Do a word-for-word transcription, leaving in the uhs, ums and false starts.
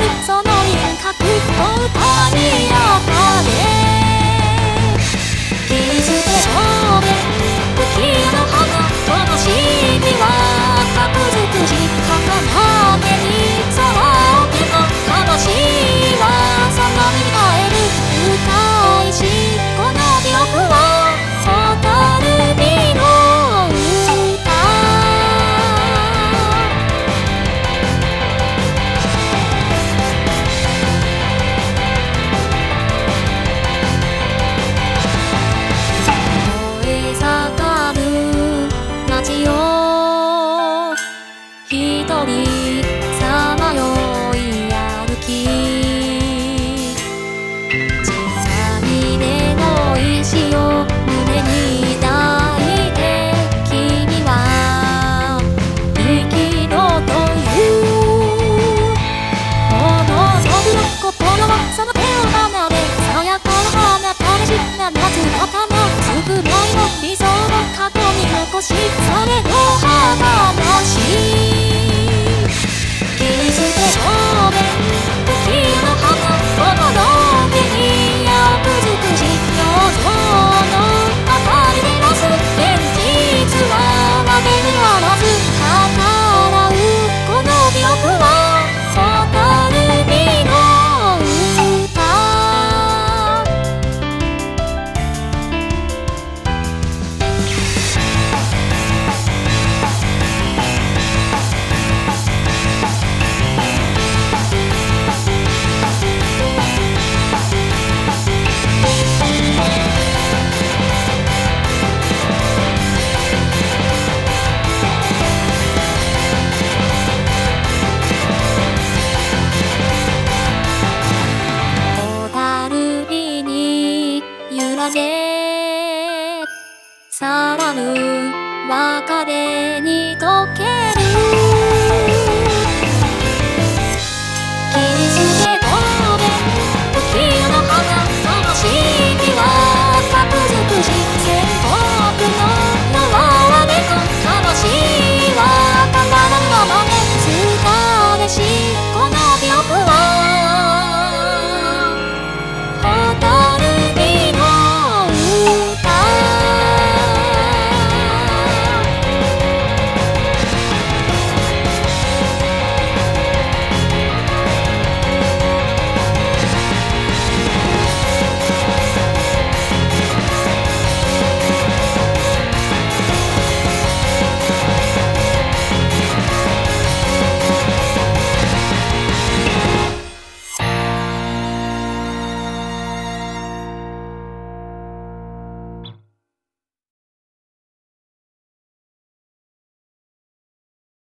その輪郭を歌に焼かれキリステ方面浮世の花このシーンには赤く尽くし儚げに空を見の悲しいはその目に変える歌いしこの記憶を蛍火の一人さまよい歩き小さいでの石を胸に抱いて君は生きろというもののぶの心はその手を離れさやかな花試しな夏の玉つくらいの理想を過去に残しそれの話キリステ方面浮世の花このロケに青く尽くし洋上の明かり照らす現実はわけにあらず語らうこの記憶は蛍火の揺られ去らぬ別れに溶け